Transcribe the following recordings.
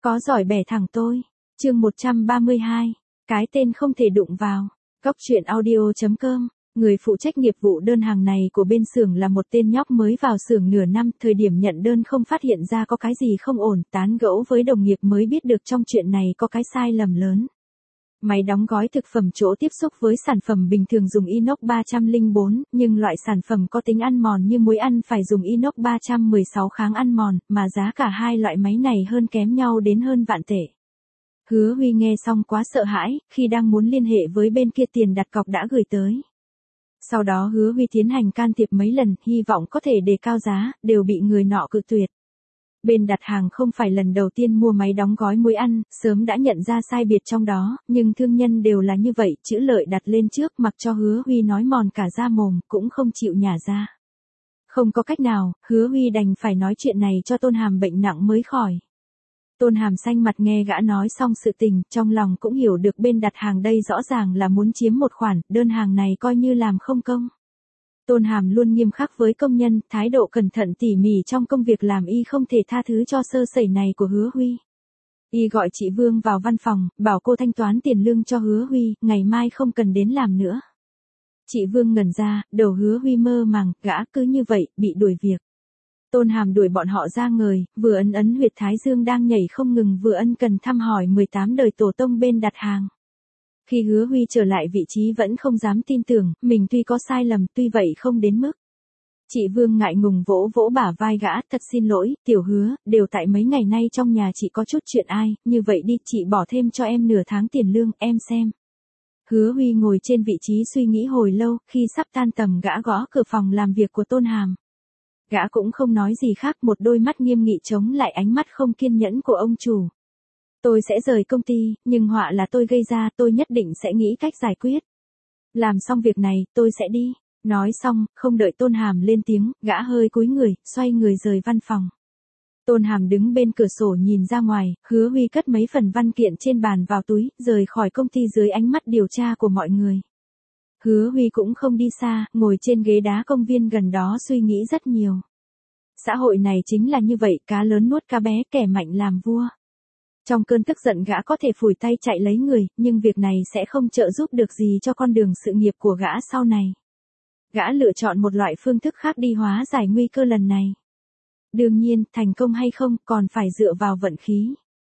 Có giỏi bẻ thẳng tôi. Chương 132. Cái tên không thể đụng vào. Góc truyện audio.com. Người phụ trách nghiệp vụ đơn hàng này của bên xưởng là một tên nhóc mới vào xưởng nửa năm, thời điểm nhận đơn không phát hiện ra có cái gì không ổn, tán gẫu với đồng nghiệp mới biết được trong chuyện này có cái sai lầm lớn. Máy đóng gói thực phẩm chỗ tiếp xúc với sản phẩm bình thường dùng inox 304, nhưng loại sản phẩm có tính ăn mòn như muối ăn phải dùng inox 316 kháng ăn mòn, mà giá cả hai loại máy này hơn kém nhau đến hơn vạn tệ. Hứa Huy nghe xong quá sợ hãi, khi đang muốn liên hệ với bên kia tiền đặt cọc đã gửi tới. Sau đó Hứa Huy tiến hành can thiệp mấy lần, hy vọng có thể đề cao giá, đều bị người nọ cự tuyệt. Bên đặt hàng không phải lần đầu tiên mua máy đóng gói muối ăn, sớm đã nhận ra sai biệt trong đó, nhưng thương nhân đều là như vậy, chữ lợi đặt lên trước mặc cho Hứa Huy nói mòn cả da mồm, cũng không chịu nhả ra. Không có cách nào, Hứa Huy đành phải nói chuyện này cho Tôn Hàm bệnh nặng mới khỏi. Tôn Hàm xanh mặt nghe gã nói xong sự tình, trong lòng cũng hiểu được bên đặt hàng đây rõ ràng là muốn chiếm một khoản, đơn hàng này coi như làm không công. Tôn Hàm luôn nghiêm khắc với công nhân, thái độ cẩn thận tỉ mỉ trong công việc làm y không thể tha thứ cho sơ sẩy này của Hứa Huy. Y gọi chị Vương vào văn phòng, bảo cô thanh toán tiền lương cho Hứa Huy, ngày mai không cần đến làm nữa. Chị Vương ngẩn ra, đầu Hứa Huy mơ màng, gã cứ như vậy, bị đuổi việc. Tôn Hàm đuổi bọn họ ra ngời, vừa ấn huyệt thái dương đang nhảy không ngừng vừa ân cần thăm hỏi 18 đời tổ tông bên đặt hàng. Khi Hứa Huy trở lại vị trí vẫn không dám tin tưởng, mình tuy có sai lầm, tuy vậy không đến mức. Chị Vương ngại ngùng vỗ vỗ bả vai gã, thật xin lỗi, tiểu Hứa, đều tại mấy ngày nay trong nhà chị có chút chuyện ai, như vậy đi, chị bỏ thêm cho em nửa tháng tiền lương, em xem. Hứa Huy ngồi trên vị trí suy nghĩ hồi lâu, khi sắp tan tầm gã gõ cửa phòng làm việc của Tôn Hàm. Gã cũng không nói gì khác, một đôi mắt nghiêm nghị chống lại ánh mắt không kiên nhẫn của ông chủ. Tôi sẽ rời công ty, nhưng họa là tôi gây ra, tôi nhất định sẽ nghĩ cách giải quyết. Làm xong việc này, tôi sẽ đi. Nói xong, không đợi Tôn Hàm lên tiếng, gã hơi cúi người, xoay người rời văn phòng. Tôn Hàm đứng bên cửa sổ nhìn ra ngoài, Hứa Huy cất mấy phần văn kiện trên bàn vào túi, rời khỏi công ty dưới ánh mắt điều tra của mọi người. Hứa Huy cũng không đi xa, ngồi trên ghế đá công viên gần đó suy nghĩ rất nhiều. Xã hội này chính là như vậy, cá lớn nuốt cá bé, kẻ mạnh làm vua. Trong cơn tức giận gã có thể phủi tay chạy lấy người, nhưng việc này sẽ không trợ giúp được gì cho con đường sự nghiệp của gã sau này. Gã lựa chọn một loại phương thức khác đi hóa giải nguy cơ lần này. Đương nhiên, thành công hay không còn phải dựa vào vận khí.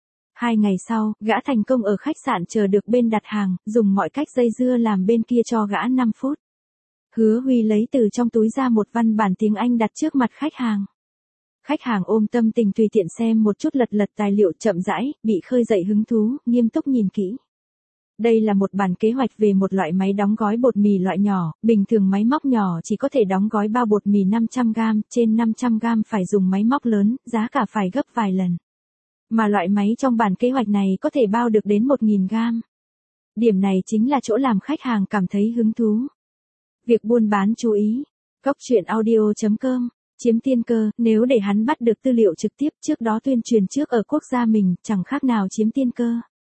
2 ngày sau, gã thành công ở khách sạn chờ được bên đặt hàng, dùng mọi cách dây dưa làm bên kia cho gã 5 phút. Hứa Huy lấy từ trong túi ra một văn bản tiếng Anh đặt trước mặt khách hàng. Khách hàng ôm tâm tình tùy tiện xem một chút, lật tài liệu chậm rãi, bị khơi dậy hứng thú, nghiêm túc nhìn kỹ. Đây là một bản kế hoạch về một loại máy đóng gói bột mì loại nhỏ, bình thường máy móc nhỏ chỉ có thể đóng gói bao bột mì 500g, trên 500g phải dùng máy móc lớn, giá cả phải gấp vài lần. Mà loại máy trong bản kế hoạch này có thể bao được đến 1000g. Điểm này chính là chỗ làm khách hàng cảm thấy hứng thú. Việc buôn bán chú ý. Góc truyện audio.com. Chiếm tiên cơ, nếu để hắn bắt được tư liệu trực tiếp trước đó tuyên truyền trước ở quốc gia mình, chẳng khác nào chiếm tiên cơ.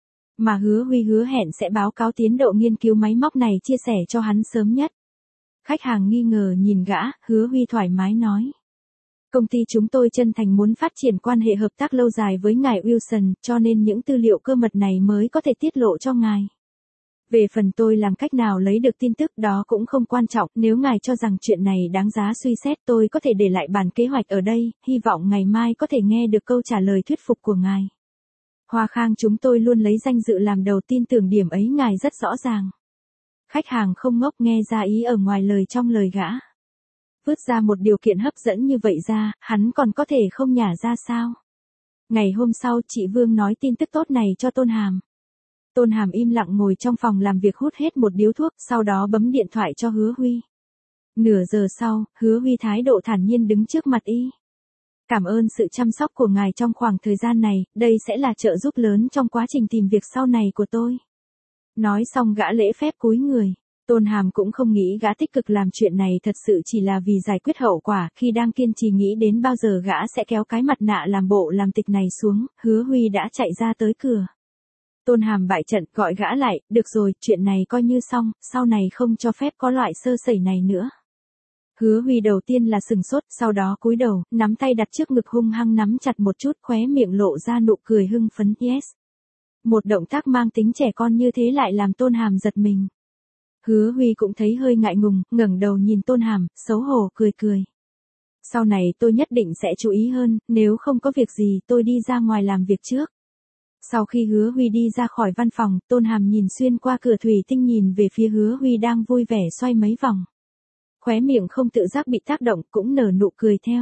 Mà Hứa Huy hứa hẹn sẽ báo cáo tiến độ nghiên cứu máy móc này chia sẻ cho hắn sớm nhất. Khách hàng nghi ngờ nhìn gã, Hứa Huy thoải mái nói. Công ty chúng tôi chân thành muốn phát triển quan hệ hợp tác lâu dài với ngài Wilson, cho nên những tư liệu cơ mật này mới có thể tiết lộ cho ngài. Về phần tôi làm cách nào lấy được tin tức đó cũng không quan trọng, nếu ngài cho rằng chuyện này đáng giá suy xét tôi có thể để lại bản kế hoạch ở đây, hy vọng ngày mai có thể nghe được câu trả lời thuyết phục của ngài. Hoa Khang chúng tôi luôn lấy danh dự làm đầu, tin tưởng điểm ấy ngài rất rõ ràng. Khách hàng không ngốc nghe ra ý ở ngoài lời trong lời gã. Vứt ra một điều kiện hấp dẫn như vậy ra, hắn còn có thể không nhả ra sao? Ngày hôm sau chị Vương nói tin tức tốt này cho Tôn Hàm. Tôn Hàm im lặng ngồi trong phòng làm việc hút hết một điếu thuốc, sau đó bấm điện thoại cho Hứa Huy. Nửa giờ sau, Hứa Huy thái độ thản nhiên đứng trước mặt y. Cảm ơn sự chăm sóc của ngài trong khoảng thời gian này, đây sẽ là trợ giúp lớn trong quá trình tìm việc sau này của tôi. Nói xong gã lễ phép cúi người. Tôn Hàm cũng không nghĩ gã tích cực làm chuyện này thật sự chỉ là vì giải quyết hậu quả, khi đang kiên trì nghĩ đến bao giờ gã sẽ kéo cái mặt nạ làm bộ làm tịch này xuống, Hứa Huy đã chạy ra tới cửa. Tôn Hàm bại trận gọi gã lại, được rồi, chuyện này coi như xong, sau này không cho phép có loại sơ sẩy này nữa. Hứa Huy đầu tiên là sừng sốt, sau đó cúi đầu, nắm tay đặt trước ngực hung hăng nắm chặt một chút, khóe miệng lộ ra nụ cười hưng phấn, yes. Một động tác mang tính trẻ con như thế lại làm Tôn Hàm giật mình. Hứa Huy cũng thấy hơi ngại ngùng, ngẩng đầu nhìn Tôn Hàm, xấu hổ cười cười. Sau này tôi nhất định sẽ chú ý hơn, nếu không có việc gì tôi đi ra ngoài làm việc trước. Sau khi Hứa Huy đi ra khỏi văn phòng, Tôn Hàm nhìn xuyên qua cửa thủy tinh nhìn về phía Hứa Huy đang vui vẻ xoay mấy vòng. Khóe miệng không tự giác bị tác động, cũng nở nụ cười theo.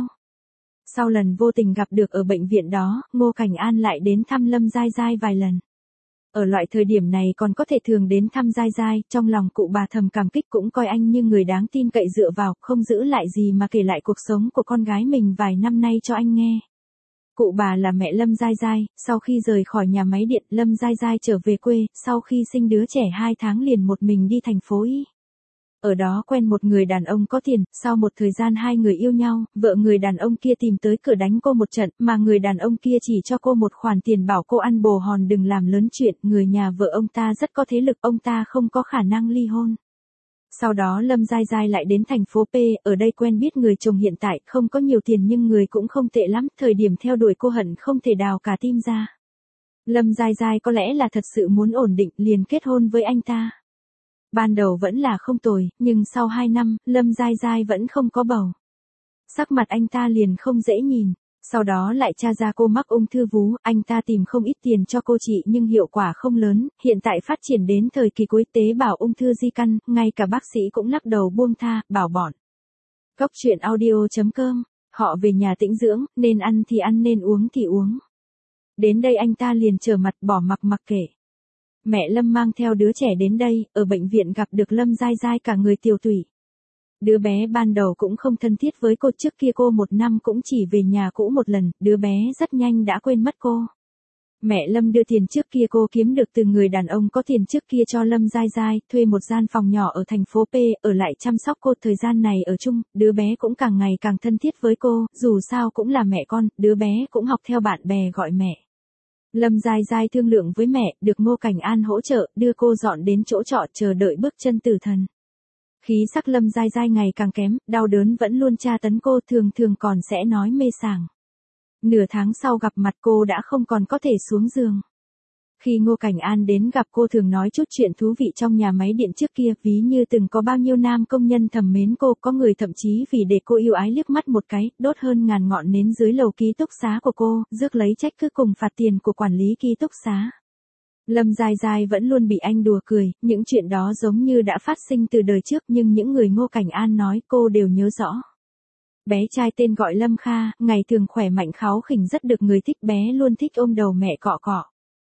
Sau lần vô tình gặp được ở bệnh viện đó, Ngô Cảnh An lại đến thăm Lâm Giai Giai vài lần. Ở loại thời điểm này còn có thể thường đến thăm Giai Giai, trong lòng cụ bà thầm cảm kích, cũng coi anh như người đáng tin cậy dựa vào, không giữ lại gì mà kể lại cuộc sống của con gái mình vài năm nay cho anh nghe. Cụ bà là mẹ Lâm Giai Giai, sau khi rời khỏi nhà máy điện, Lâm Giai Giai trở về quê, sau khi sinh đứa trẻ 2 tháng liền một mình đi thành phố Y. Ở đó quen một người đàn ông có tiền, sau một thời gian hai người yêu nhau, vợ người đàn ông kia tìm tới cửa đánh cô một trận, mà người đàn ông kia chỉ cho cô một khoản tiền bảo cô ăn bồ hòn đừng làm lớn chuyện, người nhà vợ ông ta rất có thế lực, ông ta không có khả năng ly hôn. Sau đó Lâm Giai Giai lại đến thành phố P, ở đây quen biết người chồng hiện tại, không có nhiều tiền nhưng người cũng không tệ lắm, thời điểm theo đuổi cô hận không thể đào cả tim ra. Lâm Giai Giai có lẽ là thật sự muốn ổn định, liền kết hôn với anh ta. Ban đầu vẫn là không tồi, nhưng sau 2 năm, Lâm Giai Giai vẫn không có bầu. Sắc mặt anh ta liền không dễ nhìn, sau đó lại tra ra cô mắc ung thư vú, anh ta tìm không ít tiền cho cô trị nhưng hiệu quả không lớn, hiện tại phát triển đến thời kỳ cuối tế bào ung thư di căn, ngay cả bác sĩ cũng lắc đầu buông tha, bảo bọn. Góc truyện audio.com, họ về nhà tĩnh dưỡng, nên ăn thì ăn nên uống thì uống. Đến đây anh ta liền trở mặt bỏ mặc kệ. Mẹ Lâm mang theo đứa trẻ đến đây, ở bệnh viện gặp được Lâm Giai Giai cả người tiều tụy. Đứa bé ban đầu cũng không thân thiết với cô, trước kia cô 1 năm cũng chỉ về nhà cũ một lần, đứa bé rất nhanh đã quên mất cô. Mẹ Lâm đưa tiền trước kia cô kiếm được từ người đàn ông có tiền trước kia cho Lâm Giai Giai, thuê một gian phòng nhỏ ở thành phố P, ở lại chăm sóc cô. Thời gian này ở chung, đứa bé cũng càng ngày càng thân thiết với cô, dù sao cũng là mẹ con, đứa bé cũng học theo bạn bè gọi mẹ. Lâm Giai Giai thương lượng với mẹ, được Ngô Cảnh An hỗ trợ, đưa cô dọn đến chỗ trọ chờ đợi bước chân tử thần. Khí sắc Lâm Giai Giai ngày càng kém, đau đớn vẫn luôn tra tấn cô, thường còn sẽ nói mê sảng. Nửa tháng sau gặp mặt cô đã không còn có thể xuống giường. Khi Ngô Cảnh An đến gặp cô thường nói chút chuyện thú vị trong nhà máy điện trước kia, ví như từng có bao nhiêu nam công nhân thầm mến cô, có người thậm chí vì để cô yêu ái liếc mắt một cái, đốt hơn ngàn ngọn nến dưới lầu ký túc xá của cô, rước lấy trách cứ cùng phạt tiền của quản lý ký túc xá. Lâm Giai Giai vẫn luôn bị anh đùa cười, những chuyện đó giống như đã phát sinh từ đời trước, nhưng những người Ngô Cảnh An nói cô đều nhớ rõ. Bé trai tên gọi Lâm Kha, ngày thường khỏe mạnh kháu khỉnh rất được người thích, bé luôn thích ôm đầu mẹ cọ cọ.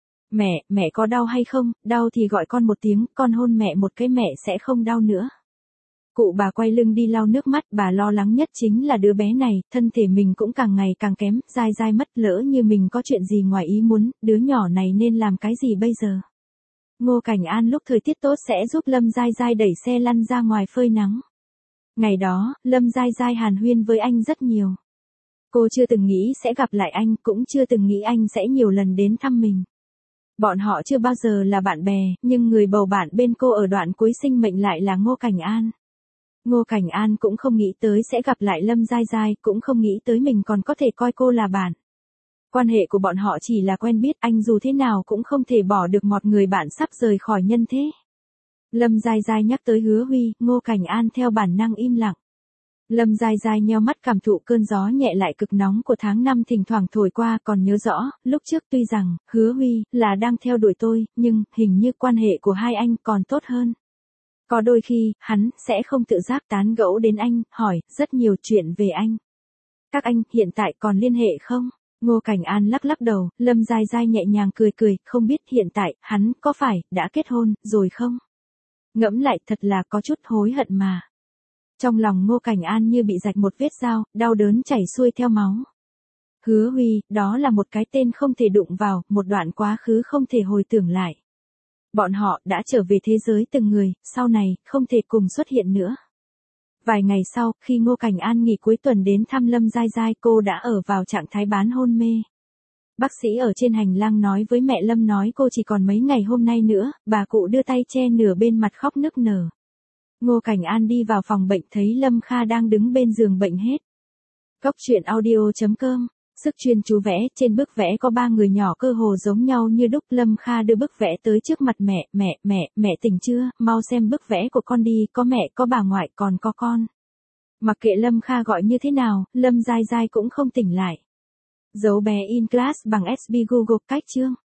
Mẹ có đau hay không, đau thì gọi con một tiếng, con hôn mẹ một cái mẹ sẽ không đau nữa. Cụ bà quay lưng đi lau nước mắt, bà lo lắng nhất chính là đứa bé này, thân thể mình cũng càng ngày càng kém, Giai Giai mất, lỡ như mình có chuyện gì ngoài ý muốn, đứa nhỏ này nên làm cái gì bây giờ? Ngô Cảnh An lúc thời tiết tốt sẽ giúp Lâm Giai Giai đẩy xe lăn ra ngoài phơi nắng. Ngày đó, Lâm Giai Giai hàn huyên với anh rất nhiều. Cô chưa từng nghĩ sẽ gặp lại anh, cũng chưa từng nghĩ anh sẽ nhiều lần đến thăm mình. Bọn họ chưa bao giờ là bạn bè, nhưng người bầu bạn bên cô ở đoạn cuối sinh mệnh lại là Ngô Cảnh An. Ngô Cảnh An cũng không nghĩ tới sẽ gặp lại Lâm Giai Giai, cũng không nghĩ tới mình còn có thể coi cô là bạn. Quan hệ của bọn họ chỉ là quen biết, anh dù thế nào cũng không thể bỏ được một người bạn sắp rời khỏi nhân thế. Lâm Giai Giai nhắc tới Hứa Huy, Ngô Cảnh An theo bản năng im lặng. Lâm Giai Giai nheo mắt cảm thụ cơn gió nhẹ lại cực nóng của tháng 5 thỉnh thoảng thổi qua, còn nhớ rõ, lúc trước tuy rằng, Hứa Huy, là đang theo đuổi tôi, nhưng, hình như quan hệ của hai anh còn tốt hơn. Có đôi khi, hắn, sẽ không tự giác tán gẫu đến anh, hỏi, rất nhiều chuyện về anh. Các anh, hiện tại còn liên hệ không? Ngô Cảnh An lắc đầu, Lâm Giai Giai nhẹ nhàng cười, không biết hiện tại, hắn, có phải, đã kết hôn, rồi không? Ngẫm lại thật là có chút hối hận mà. Trong lòng Ngô Cảnh An như bị rạch một vết dao, đau đớn chảy xuôi theo máu. Hứa Huy, đó là một cái tên không thể đụng vào, một đoạn quá khứ không thể hồi tưởng lại. Bọn họ đã trở về thế giới từng người, sau này, không thể cùng xuất hiện nữa. Vài ngày sau, khi Ngô Cảnh An nghỉ cuối tuần đến thăm Lâm Giai Giai, cô đã ở vào trạng thái bán hôn mê. Bác sĩ ở trên hành lang nói với mẹ Lâm nói cô chỉ còn mấy ngày hôm nay nữa, bà cụ đưa tay che nửa bên mặt khóc nức nở. Ngô Cảnh An đi vào phòng bệnh thấy Lâm Kha đang đứng bên giường bệnh hết. Cốc truyện audio.com. Sức chuyên chú vẽ, trên bức vẽ có 3 người nhỏ cơ hồ giống nhau như đúc. Lâm Kha đưa bức vẽ tới trước mặt mẹ, mẹ tỉnh chưa, mau xem bức vẽ của con đi, có mẹ, có bà ngoại, còn có con. Mặc kệ Lâm Kha gọi như thế nào, Lâm Giai Giai cũng không tỉnh lại. Dấu bé in class bằng SB Google cách chương.